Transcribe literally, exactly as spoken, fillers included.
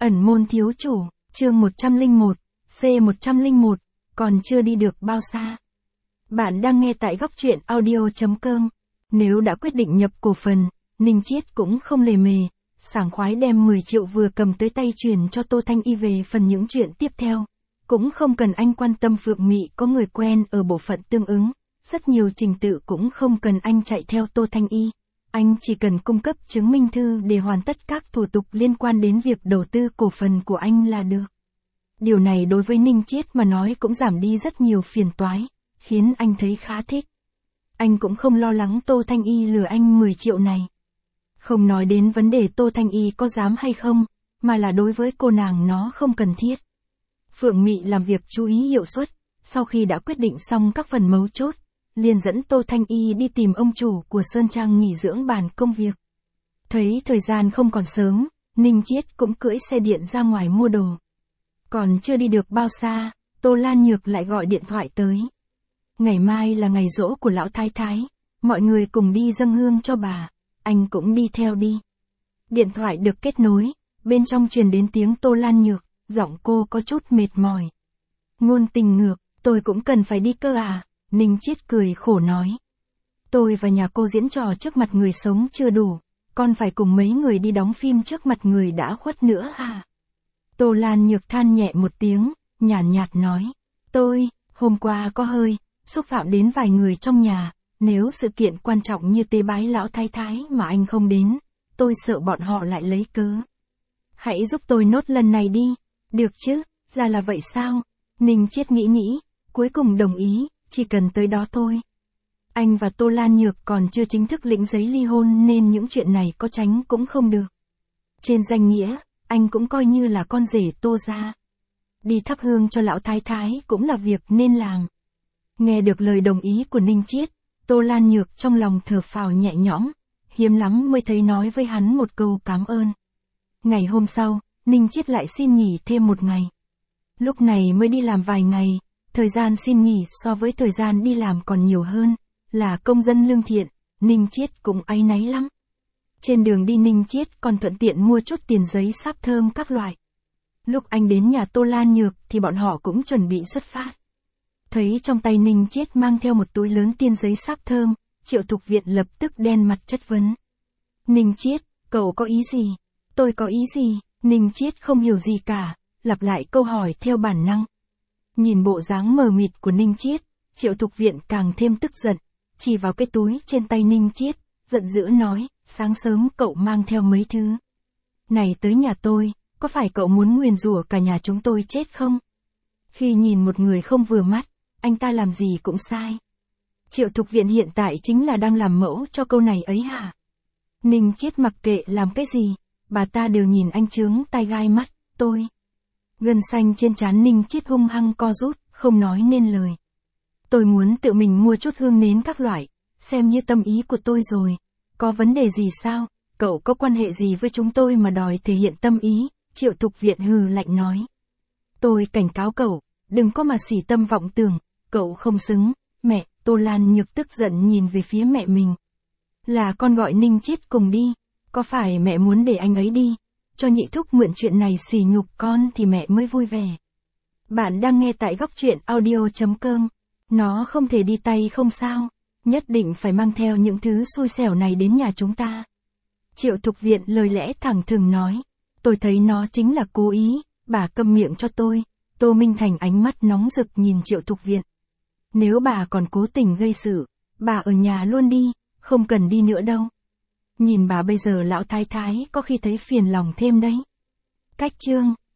Ẩn môn thiếu chủ, chương một trăm lẻ một, C một trăm lẻ một, còn chưa đi được bao xa. Bạn đang nghe tại góc truyện audio chấm com. Nếu đã quyết định nhập cổ phần, Ninh Chiết cũng không lề mề, sảng khoái đem mười triệu vừa cầm tới tay chuyển cho Tô Thanh Y về phần những chuyện tiếp theo. Cũng không cần anh quan tâm Phượng Mị có người quen ở bộ phận tương ứng, rất nhiều trình tự cũng không cần anh chạy theo Tô Thanh Y. Anh chỉ cần cung cấp chứng minh thư để hoàn tất các thủ tục liên quan đến việc đầu tư cổ phần của anh là được. Điều này đối với Ninh Chiết mà nói cũng giảm đi rất nhiều phiền toái, khiến anh thấy khá thích. Anh cũng không lo lắng Tô Thanh Y lừa anh mười triệu này. Không nói đến vấn đề Tô Thanh Y có dám hay không, mà là đối với cô nàng nó không cần thiết. Phượng Mị làm việc chú ý hiệu suất, sau khi đã quyết định xong các phần mấu chốt, liền dẫn Tô Thanh Y đi tìm ông chủ của Sơn Trang nghỉ dưỡng bàn công việc. Thấy thời gian không còn sớm, Ninh Chiết cũng cưỡi xe điện ra ngoài mua đồ. Còn chưa đi được bao xa, Tô Lan Nhược lại gọi điện thoại tới. Ngày mai là ngày giỗ của lão thái thái, mọi người cùng đi dâng hương cho bà, anh cũng đi theo đi. Điện thoại được kết nối, bên trong truyền đến tiếng Tô Lan Nhược, giọng cô có chút mệt mỏi. Ngôn tình ngược, tôi cũng cần phải đi cơ à? Ninh Chiết cười khổ nói. Tôi và nhà cô diễn trò trước mặt người sống chưa đủ, còn phải cùng mấy người đi đóng phim trước mặt người đã khuất nữa à? Tô Lan Nhược than nhẹ một tiếng, nhàn nhạt, nhạt nói. Tôi, hôm qua có hơi, xúc phạm đến vài người trong nhà, nếu sự kiện quan trọng như tế bái lão thái thái mà anh không đến, tôi sợ bọn họ lại lấy cớ. Hãy giúp tôi nốt lần này đi, được chứ, ra là vậy sao? Ninh Chiết nghĩ nghĩ, cuối cùng đồng ý. Chỉ cần tới đó thôi. Anh và Tô Lan Nhược còn chưa chính thức lĩnh giấy ly hôn nên những chuyện này có tránh cũng không được. Trên danh nghĩa, anh cũng coi như là con rể Tô gia. Đi thắp hương cho lão thái thái cũng là việc nên làm. Nghe được lời đồng ý của Ninh Chiết, Tô Lan Nhược trong lòng thở phào nhẹ nhõm, hiếm lắm mới thấy nói với hắn một câu cảm ơn. Ngày hôm sau, Ninh Chiết lại xin nghỉ thêm một ngày. Lúc này mới đi làm vài ngày. Thời gian xin nghỉ so với thời gian đi làm còn nhiều hơn, là công dân lương thiện, Ninh Chiết cũng áy náy lắm. Trên đường đi Ninh Chiết còn thuận tiện mua chút tiền giấy sáp thơm các loại. Lúc anh đến nhà Tô Lan Nhược thì bọn họ cũng chuẩn bị xuất phát. Thấy trong tay Ninh Chiết mang theo một túi lớn tiền giấy sáp thơm, Triệu Thục Viện lập tức đen mặt chất vấn. Ninh Chiết, cậu có ý gì? Tôi có ý gì? Ninh Chiết không hiểu gì cả, lặp lại câu hỏi theo bản năng. Nhìn bộ dáng mờ mịt của Ninh Chiết, Triệu Thục Viện càng thêm tức giận, chỉ vào cái túi trên tay Ninh Chiết, giận dữ nói, sáng sớm cậu mang theo mấy thứ này tới nhà tôi, có phải cậu muốn nguyền rủa cả nhà chúng tôi chết không? Khi nhìn một người không vừa mắt, anh ta làm gì cũng sai. Triệu Thục Viện hiện tại chính là đang làm mẫu cho câu này ấy hả? Ninh Chiết mặc kệ làm cái gì, bà ta đều nhìn anh chướng tai gai mắt, tôi... Gân xanh trên trán Ninh Chiết hung hăng co rút, không nói nên lời. Tôi muốn tự mình mua chút hương nến các loại, xem như tâm ý của tôi rồi. Có vấn đề gì sao? Cậu có quan hệ gì với chúng tôi mà đòi thể hiện tâm ý? Triệu Thục Viện hừ lạnh nói. Tôi cảnh cáo cậu, đừng có mà xỉ tâm vọng tưởng, cậu không xứng. Mẹ, Tô Lan Nhược tức giận nhìn về phía mẹ mình. Là con gọi Ninh Chiết cùng đi, có phải mẹ muốn để anh ấy đi? Cho nhị thúc mượn chuyện này xỉ nhục con thì mẹ mới vui vẻ. Bạn đang nghe tại góc truyện audio chấm com. Nó không thể đi tay không sao, nhất định phải mang theo những thứ xui xẻo này đến nhà chúng ta. Triệu Thục Viện lời lẽ thẳng thừng nói. Tôi thấy nó chính là cố ý, bà câm miệng cho tôi. Tô Minh Thành ánh mắt nóng rực nhìn Triệu Thục Viện. Nếu bà còn cố tình gây sự, bà ở nhà luôn đi, không cần đi nữa đâu. Nhìn bà bây giờ lão thái thái có khi thấy phiền lòng thêm đấy. Cách chương